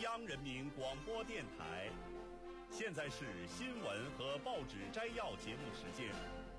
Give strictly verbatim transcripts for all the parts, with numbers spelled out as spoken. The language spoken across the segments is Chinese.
央人民广播电台。现在是新闻和报纸摘要节目时间。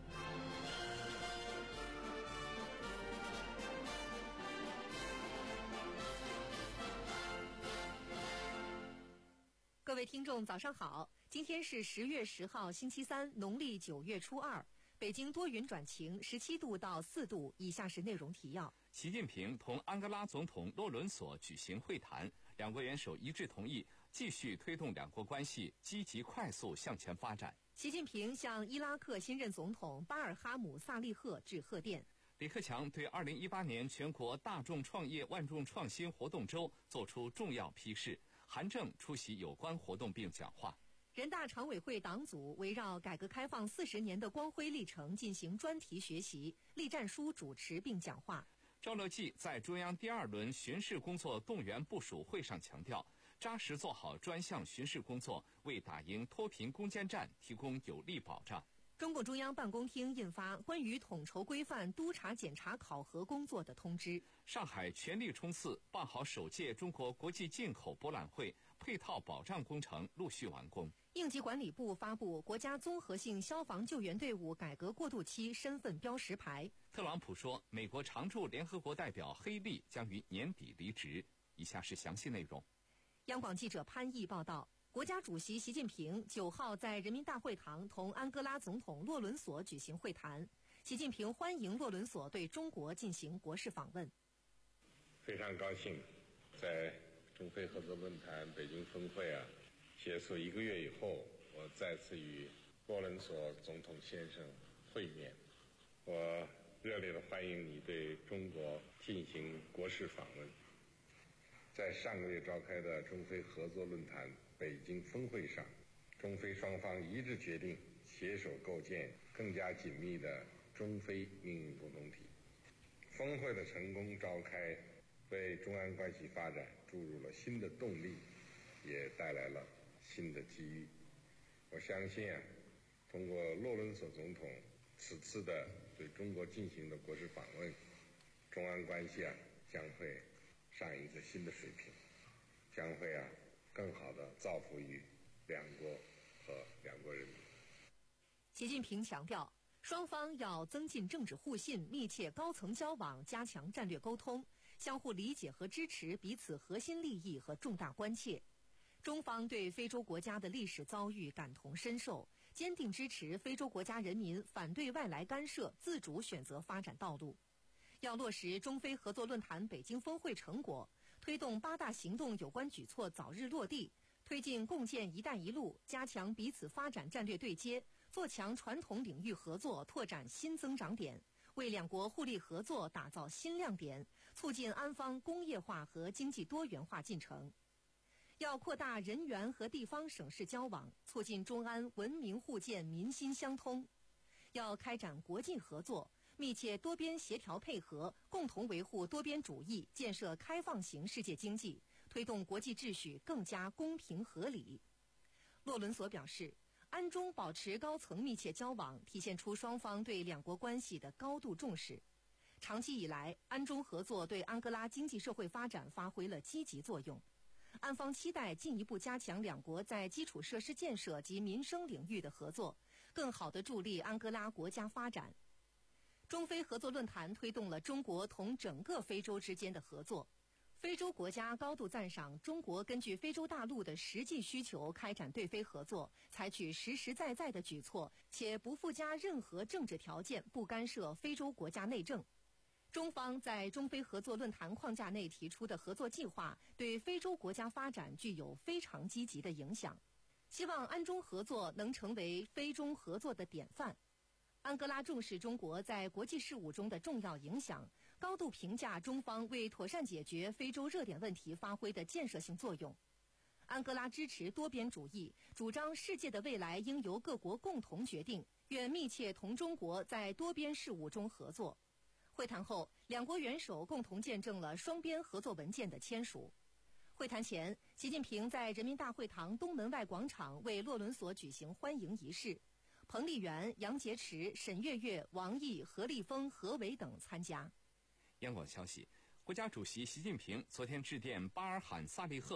各位听众早上好，今天是十月十号星期三，农历九月初二，北京多云转晴，十七度到四度。以下是内容提要。 习近平同安哥拉总统洛伦索举行会谈，两国元首一致同意继续推动两国关系积极快速向前发展。 习近平向伊拉克新任总统巴尔哈姆萨利赫致贺电。 李克强对二零一八年全国大众创业万众创新活动周作出重要批示，韩正出席有关活动并讲话。 人大常委会党组围绕改革开放四十年的光辉历程进行专题学习，栗战书主持并讲话。 赵乐际在中央第二轮巡视工作动员部署会上强调，扎实做好专项巡视工作，为打赢脱贫攻坚战提供有力保障。 中共中央办公厅印发关于统筹规范督查检查考核工作的通知。 上海全力冲刺办好首届中国国际进口博览会，配套保障工程陆续完工。 应急管理部发布国家综合性消防救援队伍改革过渡期身份标识牌。 特朗普说，美国常驻联合国代表黑利将于年底离职。以下是详细内容。 央广记者潘毅报道，国家主席习近平九号在人民大会堂同安哥拉总统洛伦索举行会谈。习近平欢迎洛伦索对中国进行国事访问。 非常高兴，在中非合作论坛北京峰会啊结束一个月以后，我再次与洛伦索总统先生会面。我热烈地欢迎你对中国进行国事访问。在上个月召开的中非合作论坛北京峰会上，中非双方一致决定携手构建更加紧密的中非命运共同体。峰会的成功召开，为中安关系发展注入了新的动力，也带来了新的机遇。我相信啊，通过洛伦索总统此次的对中国进行的国事访问，中安关系啊将会上一个新的水平，将会啊更好地造福于两国和两国人民。 习近平强调，双方要增进政治互信，密切高层交往，加强战略沟通，相互理解和支持彼此核心利益和重大关切。中方对非洲国家的历史遭遇感同身受，坚定支持非洲国家人民反对外来干涉，自主选择发展道路。要落实中非合作论坛北京峰会成果，推动八大行动有关举措早日落地，推进共建“一带一路”，加强彼此发展战略对接，做强传统领域合作，拓展新增长点，为两国互利合作打造新亮点，促进安方工业化和经济多元化进程。要扩大人员和地方省市交往，促进中安文明互鉴、民心相通。要开展国际合作，密切多边协调配合，共同维护多边主义，建设开放型世界经济，推动国际秩序更加公平合理。洛伦索表示，安中保持高层密切交往，体现出双方对两国关系的高度重视。长期以来，安中合作对安哥拉经济社会发展发挥了积极作用。安方期待进一步加强两国在基础设施建设及民生领域的合作，更好地助力安哥拉国家发展。中非合作论坛推动了中国同整个非洲之间的合作。非洲国家高度赞赏中国根据非洲大陆的实际需求开展对非合作，采取实实在在的举措，且不附加任何政治条件，不干涉非洲国家内政。中方在中非合作论坛框架内提出的合作计划，对非洲国家发展具有非常积极的影响。希望安中合作能成为非中合作的典范。安哥拉重视中国在国际事务中的重要影响，高度评价中方为妥善解决非洲热点问题发挥的建设性作用。安哥拉支持多边主义，主张世界的未来应由各国共同决定，愿密切同中国在多边事务中合作。会谈后，两国元首共同见证了双边合作文件的签署。会谈前，习近平在人民大会堂东门外广场为洛伦索举行欢迎仪式，彭丽媛、杨洁篪、沈月月、王毅、何立峰、何伟等参加。 央广消息，国家主席习近平昨天致电巴尔罕萨利赫，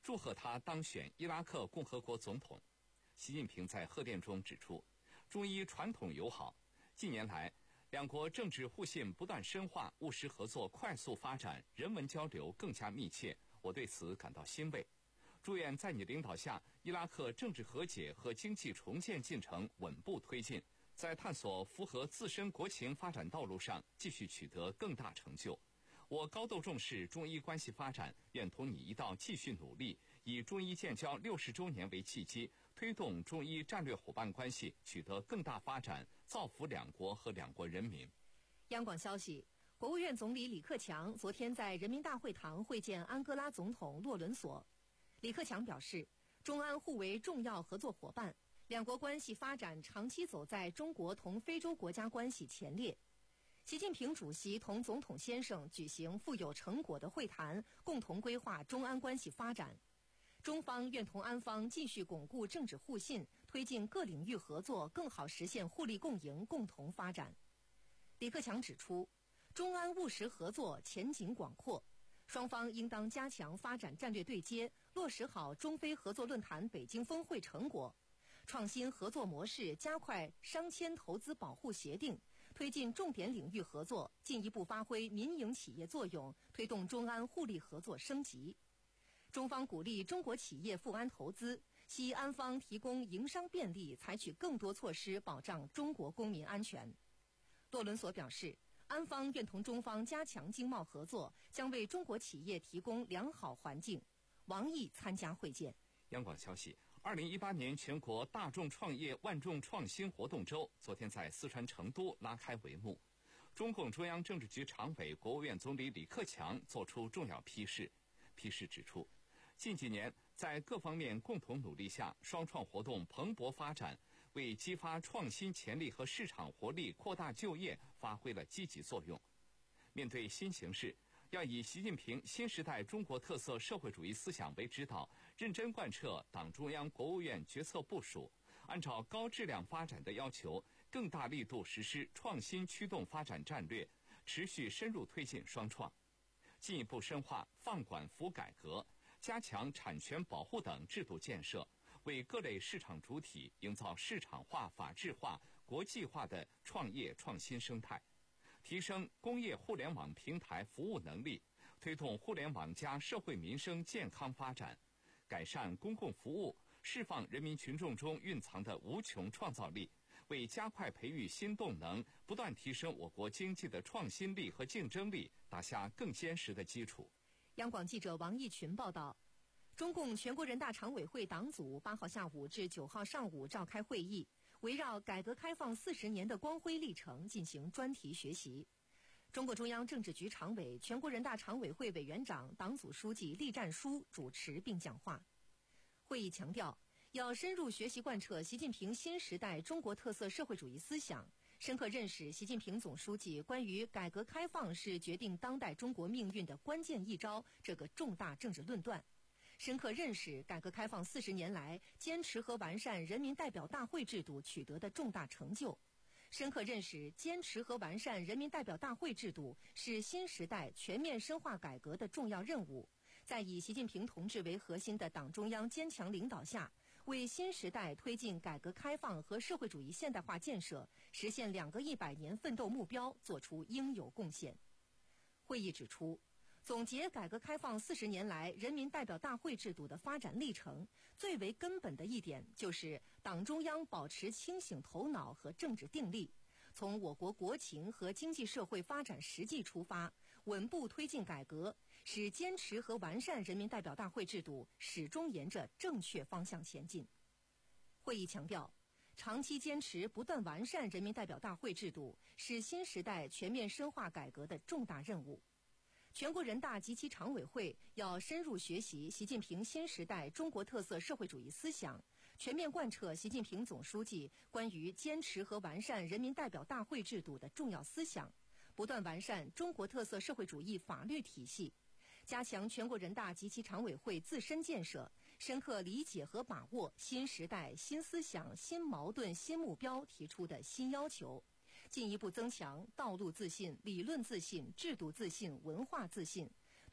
祝贺他当选伊拉克共和国总统。习近平在贺电中指出，中伊传统友好，近年来两国政治互信不断深化，务实合作快速发展，人文交流更加密切，我对此感到欣慰。祝愿在你领导下，伊拉克政治和解和经济重建进程稳步推进，在探索符合自身国情发展道路上继续取得更大成就。我高度重视中伊关系发展，愿同你一道继续努力，以中伊建交六十周年为契机，推动中伊战略伙伴关系取得更大发展，造福两国和两国人民。 央广消息，国务院总理李克强昨天在人民大会堂会见安哥拉总统洛伦索。李克强表示，中安互为重要合作伙伴，两国关系发展长期走在中国同非洲国家关系前列。习近平主席同总统先生举行富有成果的会谈，共同规划中安关系发展。中方愿同安方继续巩固政治互信，推进各领域合作，更好实现互利共赢、共同发展。李克强指出，中安务实合作前景广阔，双方应当加强发展战略对接，落实好中非合作论坛北京峰会成果，创新合作模式，加快商签投资保护协定，推进重点领域合作，进一步发挥民营企业作用，推动中安互利合作升级。中方鼓励中国企业赴安投资，希安方提供营商便利，采取更多措施保障中国公民安全。洛伦索表示，安方愿同中方加强经贸合作，将为中国企业提供良好环境。王毅参加会见。 央广消息，二零一八年全国大众创业万众创新活动周昨天在四川成都拉开帷幕。中共中央政治局常委、国务院总理李克强作出重要批示。批示指出，近几年在各方面共同努力下，双创活动蓬勃发展，为激发创新潜力和市场活力、扩大就业发挥了积极作用。面对新形势，要以习近平新时代中国特色社会主义思想为指导，认真贯彻党中央、国务院决策部署，按照高质量发展的要求，更大力度实施创新驱动发展战略，持续深入推进双创，进一步深化放管服改革，加强产权保护等制度建设，为各类市场主体营造市场化、法治化、国际化的创业创新生态，提升工业互联网平台服务能力，推动互联网加社会民生健康发展，改善公共服务，释放人民群众中蕴藏的无穷创造力，为加快培育新动能，不断提升我国经济的创新力和竞争力打下更坚实的基础。 央广记者王义群报道，中共全国人大常委会党组八号下午至九号上午召开会议，围绕改革开放四十年的光辉历程进行专题学习。中共中央政治局常委、全国人大常委会委员长、党组书记栗战书主持并讲话。会议强调，要深入学习贯彻习近平新时代中国特色社会主义思想，深刻认识习近平总书记关于改革开放是决定当代中国命运的关键一招这个重大政治论断，深刻认识改革开放四十年来坚持和完善人民代表大会制度取得的重大成就，深刻认识坚持和完善人民代表大会制度是新时代全面深化改革的重要任务，在以习近平同志为核心的党中央坚强领导下，为新时代推进改革开放和社会主义现代化建设实现两个一百年奋斗目标作出应有贡献。会议指出，总结改革开放四十年来人民代表大会制度的发展历程，最为根本的一点就是党中央保持清醒头脑和政治定力，从我国国情和经济社会发展实际出发，稳步推进改革，使坚持和完善人民代表大会制度始终沿着正确方向前进。会议强调，长期坚持不断完善人民代表大会制度是新时代全面深化改革的重大任务。全国人大及其常委会要深入学习习近平新时代中国特色社会主义思想，全面贯彻习近平总书记关于坚持和完善人民代表大会制度的重要思想，不断完善中国特色社会主义法律体系，加强全国人大及其常委会自身建设，深刻理解和把握新时代新思想、新矛盾、新目标提出的新要求，进一步增强道路自信、理论自信、制度自信、文化自信，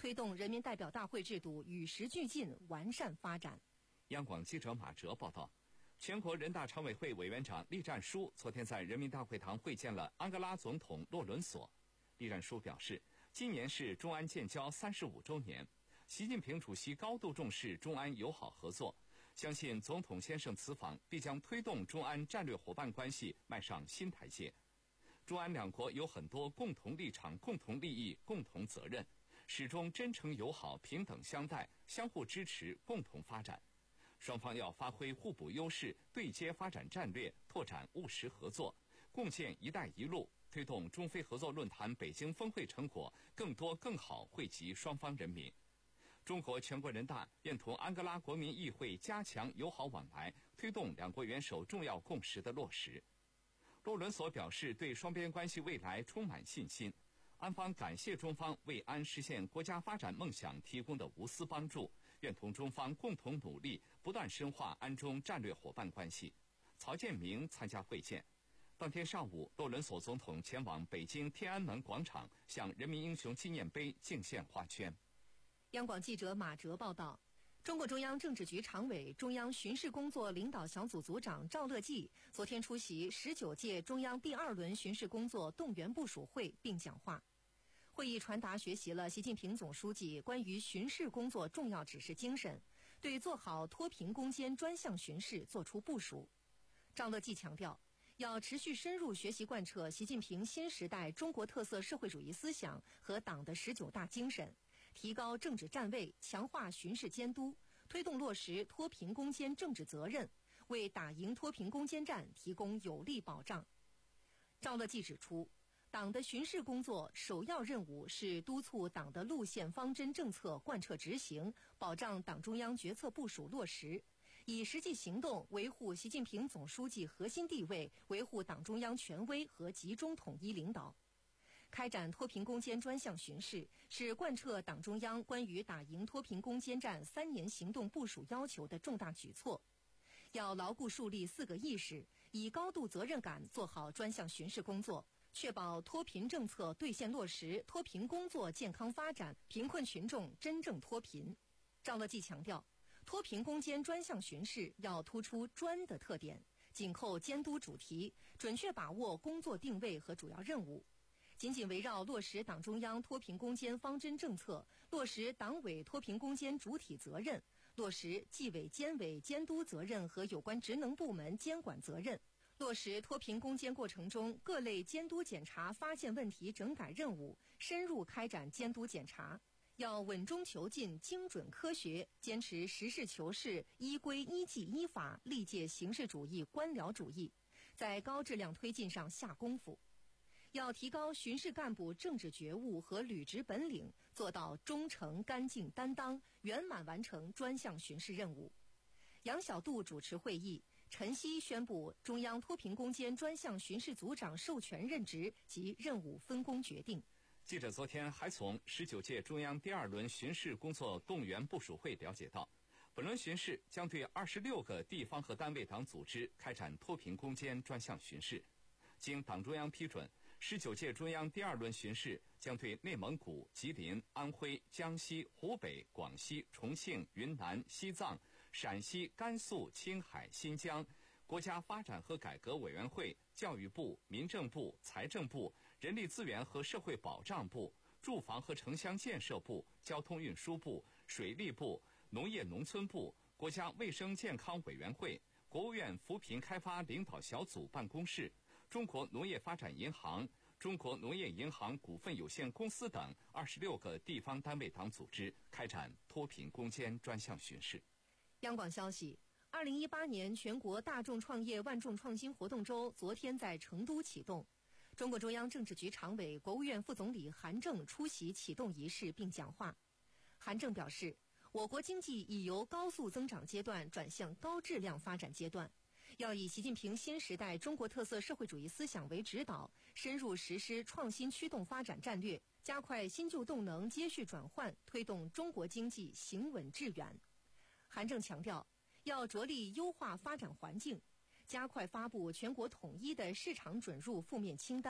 推动人民代表大会制度与时俱进、完善发展。 央广记者马哲报道，全国人大常委会委员长栗战书昨天在人民大会堂会见了安哥拉总统洛伦索。栗战书表示，今年是中安建交三十五周年，习近平主席高度重视中安友好合作，相信总统先生此访必将推动中安战略伙伴关系迈上新台阶。中安两国有很多共同立场、共同利益、共同责任，始终真诚友好、平等相待、相互支持、共同发展。双方要发挥互补优势，对接发展战略，拓展务实合作，共建“一带一路”，推动中非合作论坛北京峰会成果更多更好惠及双方人民。中国全国人大愿同安哥拉国民议会加强友好往来，推动两国元首重要共识的落实。洛伦索表示，对双边关系未来充满信心。安方感谢中方为安实现国家发展梦想提供的无私帮助，愿同中方共同努力，不断深化安中战略伙伴关系。曹建明参加会见。当天上午，洛伦索总统前往北京天安门广场，向人民英雄纪念碑敬献花圈。 央广记者马哲报道，中共中央政治局常委、中央巡视工作领导小组组长赵乐际昨天出席十九届中央第二轮巡视工作动员部署会并讲话。会议传达学习了习近平总书记关于巡视工作重要指示精神，对做好脱贫攻坚专项巡视作出部署。赵乐际强调，要持续深入学习贯彻习近平新时代中国特色社会主义思想和党的十九大精神，提高政治站位，强化巡视监督，推动落实脱贫攻坚政治责任，为打赢脱贫攻坚战提供有力保障。赵乐际指出，党的巡视工作首要任务是督促党的路线方针政策贯彻执行，保障党中央决策部署落实，以实际行动维护习近平总书记核心地位，维护党中央权威和集中统一领导。开展脱贫攻坚专项巡视是贯彻党中央关于打赢脱贫攻坚战三年行动部署要求的重大举措。要牢固树立四个意识，以高度责任感做好专项巡视工作，确保脱贫政策兑现落实，脱贫工作健康发展，贫困群众真正脱贫。赵乐际强调，脱贫攻坚专项巡视要突出专的特点，紧扣监督主题，准确把握工作定位和主要任务，紧紧围绕落实党中央脱贫攻坚方针政策，落实党委脱贫攻坚主体责任，落实纪委监委监督责任和有关职能部门监管责任，落实脱贫攻坚过程中各类监督检查发现问题整改任务，深入开展监督检查。要稳中求进，精准科学，坚持实事求是，依规依纪依法，力戒形式主义、官僚主义，在高质量推进上下功夫。要提高巡视干部政治觉悟和履职本领，做到忠诚、干净、担当，圆满完成专项巡视任务。杨晓渡主持会议，陈希宣布中央脱贫攻坚专项巡视组长授权任职及任务分工决定。 记者昨天还从十九届中央第二轮巡视工作动员部署会了解到，本轮巡视将对二十六个地方和单位党组织开展脱贫攻坚专项巡视。经党中央批准，十九届中央第二轮巡视将对内蒙古、吉林、安徽、江西、湖北、广西、重庆、云南、西藏、陕西、甘肃、青海、新疆、国家发展和改革委员会、教育部、民政部、财政部、人力资源和社会保障部、住房和城乡建设部、交通运输部、水利部、农业农村部、国家卫生健康委员会、国务院扶贫开发领导小组办公室、中国农业发展银行、中国农业银行股份有限公司等二十六个地方单位党组织开展脱贫攻坚专项巡视。 央广消息，二零一八年全国大众创业万众创新活动周昨天在成都启动。中共中央政治局常委、国务院副总理韩正出席启动仪式并讲话。韩正表示，我国经济已由高速增长阶段转向高质量发展阶段，要以习近平新时代中国特色社会主义思想为指导，深入实施创新驱动发展战略，加快新旧动能接续转换，推动中国经济行稳致远。韩正强调，要着力优化发展环境，加快发布全国统一的市场准入负面清单，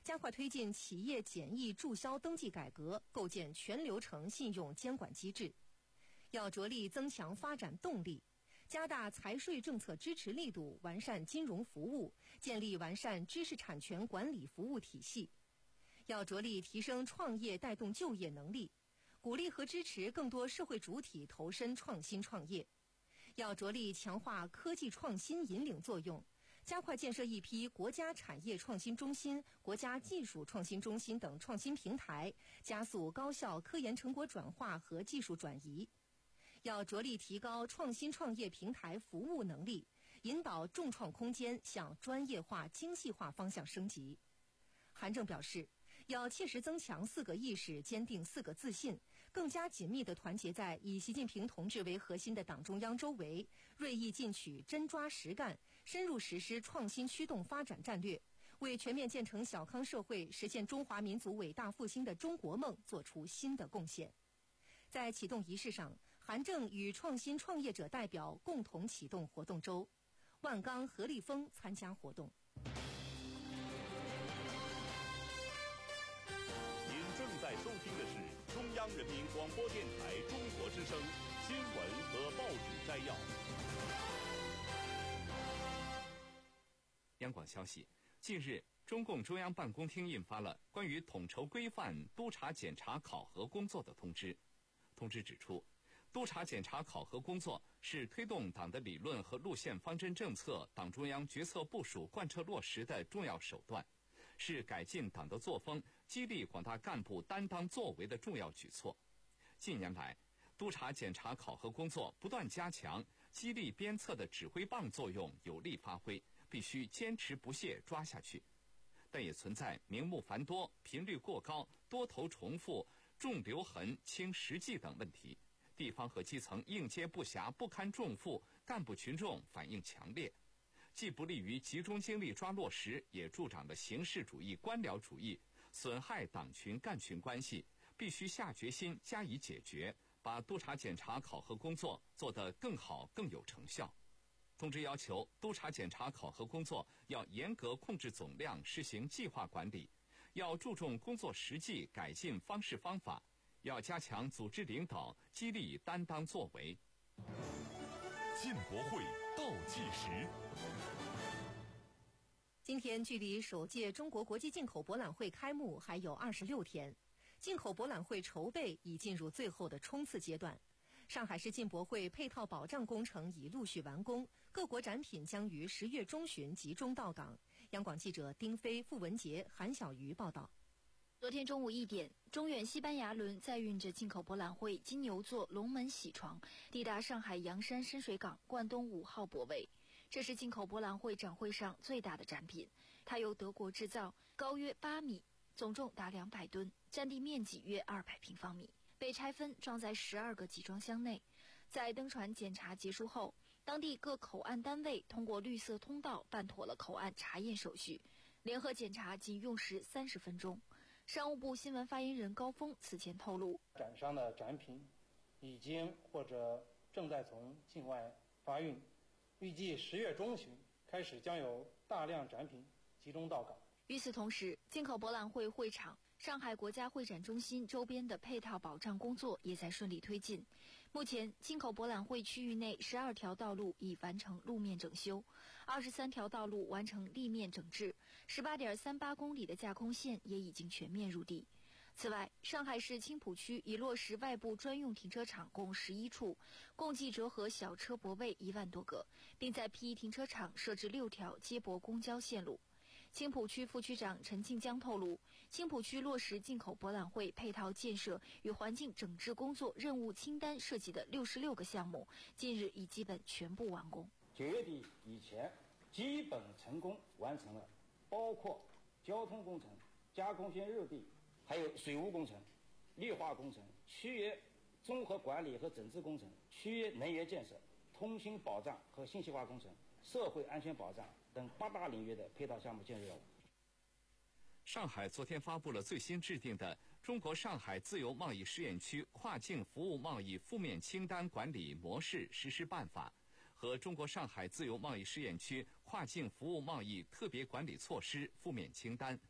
加快推进企业简易注销登记改革，构建全流程信用监管机制。要着力增强发展动力，加大财税政策支持力度，完善金融服务，建立完善知识产权管理服务体系。要着力提升创业带动就业能力，鼓励和支持更多社会主体投身创新创业。要着力强化科技创新引领作用，加快建设一批国家产业创新中心、国家技术创新中心等创新平台，加速高效科研成果转化和技术转移。要着力提高创新创业平台服务能力，引导众创空间向专业化、精细化方向升级。韩正表示，要切实增强四个意识，坚定四个自信，更加紧密地团结在以习近平同志为核心的党中央周围，锐意进取，真抓实干，深入实施创新驱动发展战略，为全面建成小康社会、实现中华民族伟大复兴的中国梦做出新的贡献。在启动仪式上，韩正与创新创业者代表共同启动活动周，万钢、何立峰参加活动。 您正在收听的是中央人民广播电台中国之声新闻和报纸摘要。 央广消息，近日，中共中央办公厅印发了关于统筹规范督查检查考核工作的通知。通知指出，督查检查考核工作是推动党的理论和路线方针政策党中央决策部署贯彻落实的重要手段，是改进党的作风、激励广大干部担当作为的重要举措。近年来，督查检查考核工作不断加强，激励鞭策的指挥棒作用有力发挥，必须坚持不懈抓下去。但也存在名目繁多、频率过高、多头重复、重留痕轻实际等问题，地方和基层应接不暇，不堪重负，干部群众反应强烈，既不利于集中精力抓落实，也助长了形式主义、官僚主义，损害党群干群关系，必须下决心加以解决，把督查检查考核工作做得更好、更有成效。通知要求，督查检查考核工作要严格控制总量，实行计划管理，要注重工作实际，改进方式方法，要加强组织领导，激励担当作为。 进博会倒计时。 今天距离首届中国国际进口博览会开幕还有二十六天，进口博览会筹备已进入最后的冲刺阶段。上海市进博会配套保障工程已陆续完工，各国展品将于十月中旬集中到港。央广记者丁飞、付文杰、韩小瑜报道。 昨天中午一点，中远西班牙轮载运着进口博览会金牛座龙门喜床，抵达上海洋山深水港冠东五号泊位。这是进口博览会展会上最大的展品，它由德国制造，高约八米，总重达两百吨，占地面积约二百平方米。被拆分装在十二个集装箱内，在登船检查结束后，当地各口岸单位通过绿色通道办妥了口岸查验手续，联合检查仅用时三十分钟。商务部新闻发言人高峰此前透露， 展商的展品已经或者正在从境外发运，预计十月中旬开始将有大量展品集中到港。 与此同时，进口博览会会场上海国家会展中心周边的配套保障工作也在顺利推进。目前，进口博览会区域内十二条道路已完成路面整修，二十三条道路完成立面整治，十八点三八公里的架空线也已经全面入地。此外，上海市青浦区已落实外部专用停车场共十一处，共计折合小车泊位一万多个，并在 P 一停车场设置六条接驳公交线路。青浦区副区长陈庆江透露，青浦区落实进口博览会配套建设与环境整治工作任务清单涉及的六十六个项目，近日已基本全部完工。 九月底以前，基本成功完成了，包括交通工程、加工线热地，还有水务工程、绿化工程、区域综合管理和整治工程、区域能源建设、通信保障和信息化工程、社会安全保障等八大领域的配套项目建设任务。 上海昨天发布了最新制定的《中国上海自由贸易试验区跨境服务贸易负面清单管理模式实施办法》和《中国上海自由贸易试验区跨境服务贸易特别管理措施负面清单》，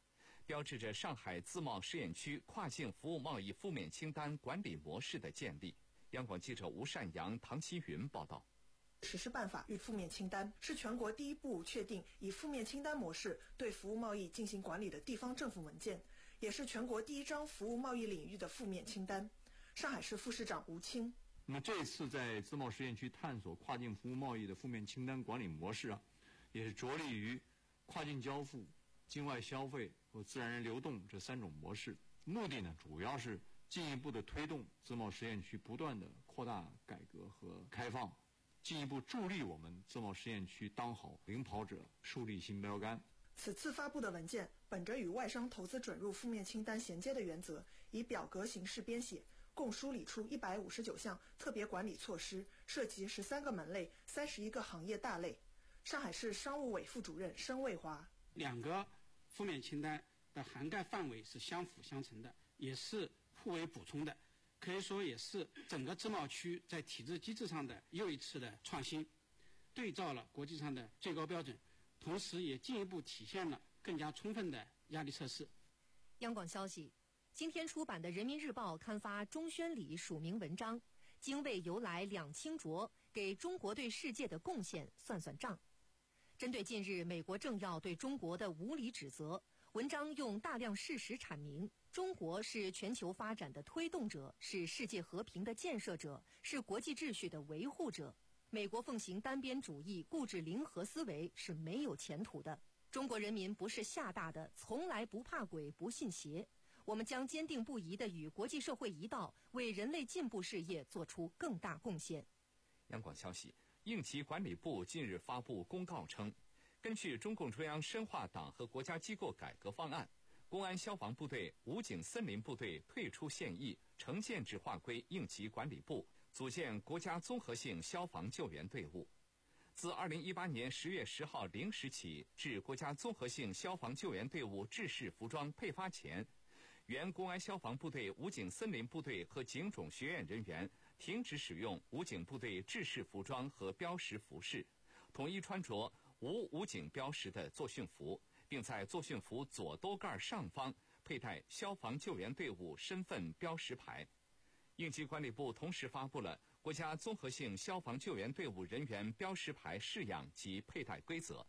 标志着上海自贸试验区跨境服务贸易负面清单管理模式的建立。央广记者吴善阳、唐奇云报道。 实施办法与负面清单是全国第一部确定以负面清单模式对服务贸易进行管理的地方政府文件，也是全国第一张服务贸易领域的负面清单。上海市副市长吴清。 那么这次在自贸试验区探索跨境服务贸易的负面清单管理模式啊，也是着力于跨境交付、境外消费和自然人流动这三种模式，目的呢主要是进一步的推动自贸试验区不断的扩大改革和开放，进一步助力我们自贸试验区当好领跑者，树立新标杆。 此次发布的文件本着与外商投资准入负面清单衔接的原则，以表格形式编写，共梳理出一百五十九项特别管理措施，涉及十三个门类、三十一个行业大类。上海市商务委副主任申卫华。 两个负面清单的涵盖范围是相辅相成的，也是互为补充的，可以说也是整个自贸区在体制机制上的又一次的创新，对照了国际上的最高标准，同时也进一步体现了更加充分的压力测试。 央广消息，今天出版的《人民日报》刊发钟宣礼署名文章，精卫由来两清浊，给中国对世界的贡献算算账。针对近日美国政要对中国的无理指责，文章用大量事实阐明，中国是全球发展的推动者，是世界和平的建设者，是国际秩序的维护者。美国奉行单边主义、固执零和思维是没有前途的。中国人民不是吓大的，从来不怕鬼，不信邪。我们将坚定不移地与国际社会一道，为人类进步事业做出更大贡献。 央广消息，应急管理部近日发布公告称，根据中共中央深化党和国家机构改革方案，公安消防部队、武警森林部队退出现役，成建制划归应急管理部，组建国家综合性消防救援队伍。自二零一八年十月十号零时起至国家综合性消防救援队伍制式服装配发前，原公安消防部队、武警森林部队和警种学院人员停止使用武警部队制式服装和标识服饰，统一穿着无武警标识的作训服，并在作训服左兜盖上方佩戴消防救援队伍身份标识牌。应急管理部同时发布了国家综合性消防救援队伍人员标识牌式样及佩戴规则。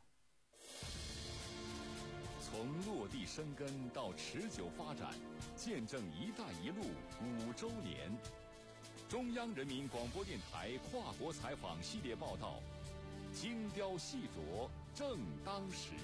从落地生根到持久发展，见证“一带一路”五周年。中央人民广播电台跨国采访系列报道，精雕细琢，正当时。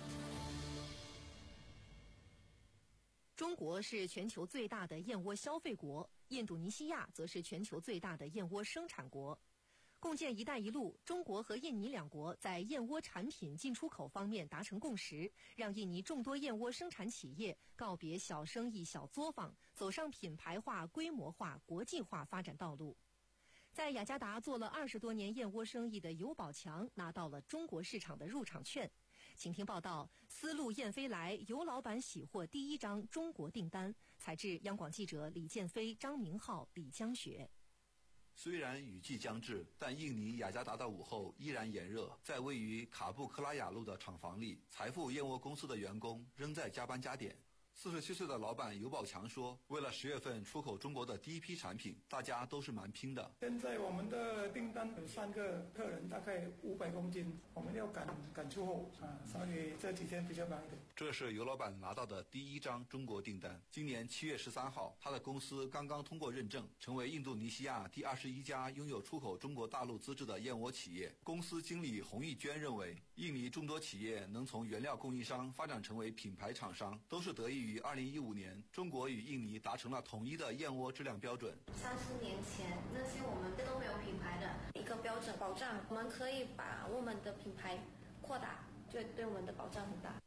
中国是全球最大的燕窝消费国，印度尼西亚则是全球最大的燕窝生产国。共建“一带一路”，中国和印尼两国在燕窝产品进出口方面达成共识，让印尼众多燕窝生产企业告别小生意、小作坊，走上品牌化、规模化、国际化发展道路。在雅加达做了二十多年燕窝生意的尤宝强拿到了中国市场的入场券。请听报道：丝路燕飞来，尤老板喜获第一张中国订单。采制央广记者李建飞、张明浩、李江雪。 虽然雨季将至，但印尼雅加达的午后依然炎热。在位于卡布克拉雅路的厂房里，财富燕窝公司的员工仍在加班加点。四十七岁的老板尤宝强说，为了十月份出口中国的第一批产品，大家都是蛮拼的。 现在我们的订单有三个客人，大概五百公斤，我们要赶赶出货啊，所以这几天比较忙一点。 这是尤老板拿到的第一张中国订单。今年七月十三号，他的公司刚刚通过认证，成为印度尼西亚第二十一家拥有出口中国大陆资质的燕窝企业。公司经理洪义娟认为，印尼众多企业能从原料供应商发展成为品牌厂商，都是得益于二零一五年中国与印尼达成了统一的燕窝质量标准。 三十年前，那些我们都没有品牌的一个标准保障，我们可以把我们的品牌扩大，就对我们的保障很大。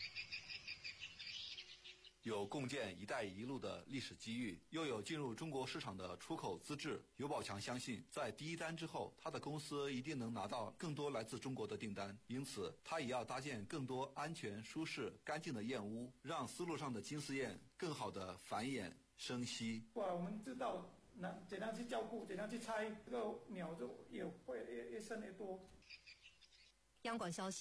有共建“一带一路”的历史机遇，又有进入中国市场的出口资质，尤宝强相信，在第一单之后，他的公司一定能拿到更多来自中国的订单。因此，他也要搭建更多安全、舒适、干净的燕屋，让丝路上的金丝燕更好的繁衍生息。 哇，我们知道那怎样去照顾，怎样去拆，这个鸟就也会越越生越多。 央广消息。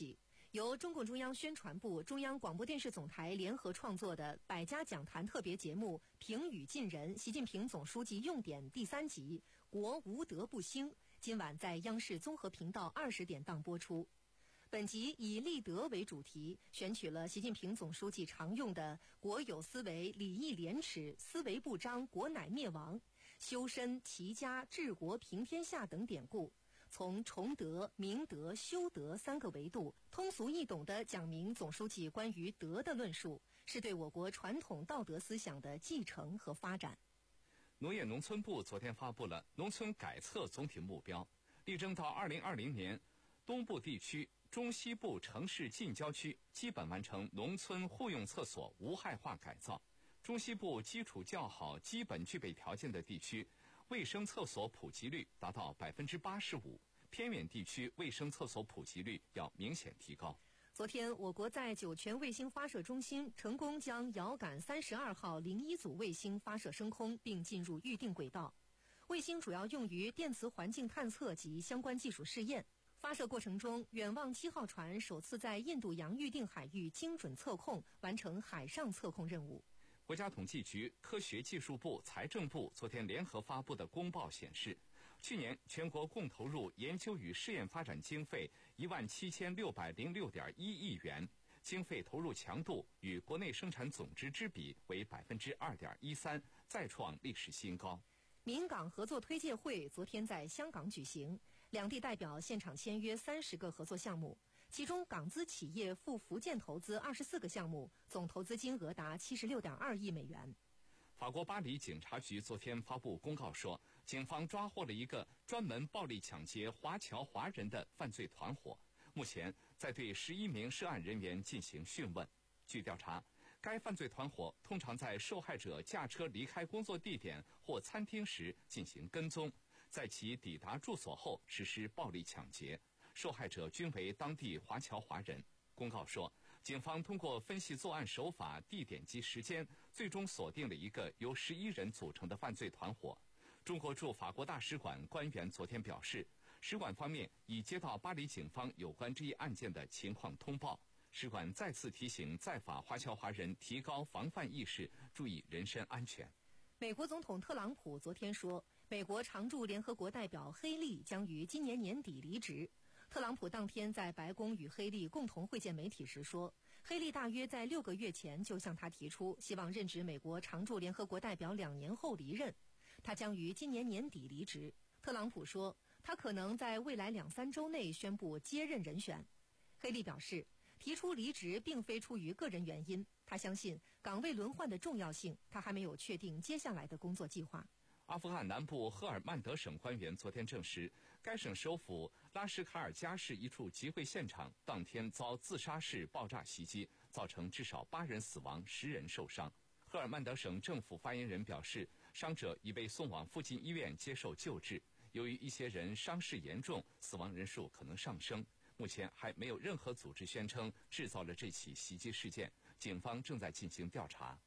由中共中央宣传部、中央广播电视总台联合创作的百家讲坛特别节目《评语近人：习近平总书记用典》第三集《国无德不兴》，今晚在央视综合频道二十点档播出。本集以立德为主题，选取了习近平总书记常用的“国有思维，礼义廉耻，思维不彰，国乃灭亡”、“修身齐家，治国平天下”等典故。从崇德、明德、修德三个维度，通俗易懂地讲明总书记关于德的论述，是对我国传统道德思想的继承和发展。 农业农村部昨天发布了农村改厕总体目标，力争到二零二零年，东部地区、中西部城市近郊区基本完成农村户用厕所无害化改造。中西部基础较好、基本具备条件的地区，卫生厕所普及率达到百分之八十五，偏远地区卫生厕所普及率要明显提高。 昨天，我国在酒泉卫星发射中心成功将遥感三十二号零一组卫星发射升空，并进入预定轨道。卫星主要用于电磁环境探测及相关技术试验。发射过程中，远望七号船首次在印度洋预定海域精准测控，完成海上测控任务。 国家统计局、科学技术部、财政部昨天联合发布的公报显示，去年全国共投入研究与试验发展经费一万七千六百零六点一亿元，经费投入强度与国内生产总值之比为百分之二点一三，再创历史新高。 民港合作推介会昨天在香港举行，两地代表现场签约三十个合作项目。其中港资企业赴福建投资二十四个项目，总投资金额达七十六点二亿美元。 法国巴黎警察局昨天发布公告说，警方抓获了一个专门暴力抢劫华侨华人的犯罪团伙，目前在对十一名涉案人员进行讯问。据调查，该犯罪团伙通常在受害者驾车离开工作地点或餐厅时进行跟踪，在其抵达住所后实施暴力抢劫。受害者均为当地华侨华人。公告说，警方通过分析作案手法、地点及时间，最终锁定了一个由十一人组成的犯罪团伙。中国驻法国大使馆官员昨天表示，使馆方面已接到巴黎警方有关这一案件的情况通报。使馆再次提醒在法华侨华人提高防范意识，注意人身安全。 美国总统特朗普昨天说，美国常驻联合国代表黑利将于今年年底离职。特朗普当天在白宫与黑利共同会见媒体时说，黑利大约在六个月前就向他提出，希望任职美国常驻联合国代表两年后离任。他将于今年年底离职。特朗普说，他可能在未来两三周内宣布接任人选。黑利表示，提出离职并非出于个人原因，他相信岗位轮换的重要性，他还没有确定接下来的工作计划。 阿富汗南部赫尔曼德省官员昨天证实，该省首府拉什卡尔加市一处集会现场当天遭自杀式爆炸袭击，造成至少八人死亡、十人受伤。赫尔曼德省政府发言人表示，伤者已被送往附近医院接受救治。由于一些人伤势严重，死亡人数可能上升。目前还没有任何组织宣称制造了这起袭击事件，警方正在进行调查。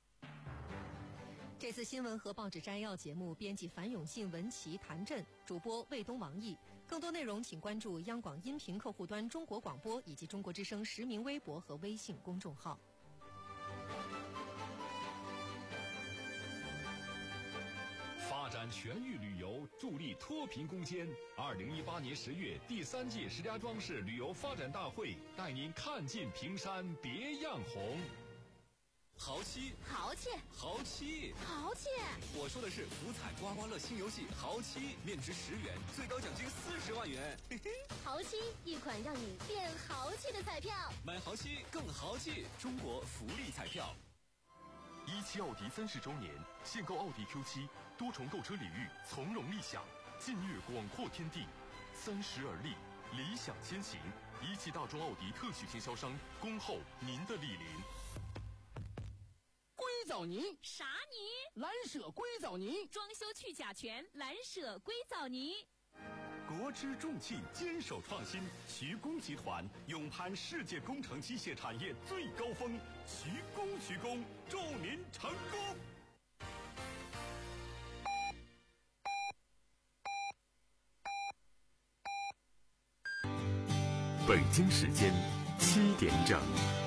这次新闻和报纸摘要节目编辑樊永信、文琪、谭震，主播魏东、王毅。更多内容请关注央广音频客户端中国广播以及中国之声实名微博和微信公众号。 发展全域旅游，助力脱贫攻坚。二零一八年十月，第三届石家庄市旅游发展大会带您看尽平山别样红。 豪七， 豪气， 豪七， 豪气！ 我说的是福彩刮刮乐新游戏豪七，面值十元，最高奖金四十万元。嘿嘿， 豪七，一款让你变豪气的彩票。 买豪七更豪气，中国福利彩票。 一汽奥迪三十周年，限购奥迪 Q 七，多重购车领域从容立享，近悦广阔天地，三十而立，理想先行。一汽大众奥迪特许经销商，恭候您的莅临。 硅藻泥啥泥？ 蓝舍硅藻泥， 装修去甲醛，蓝舍硅藻泥。 国之重器，坚守创新。徐工集团勇攀世界工程机械产业最高峰，徐工徐工，祝您成功！ 北京时间七点整。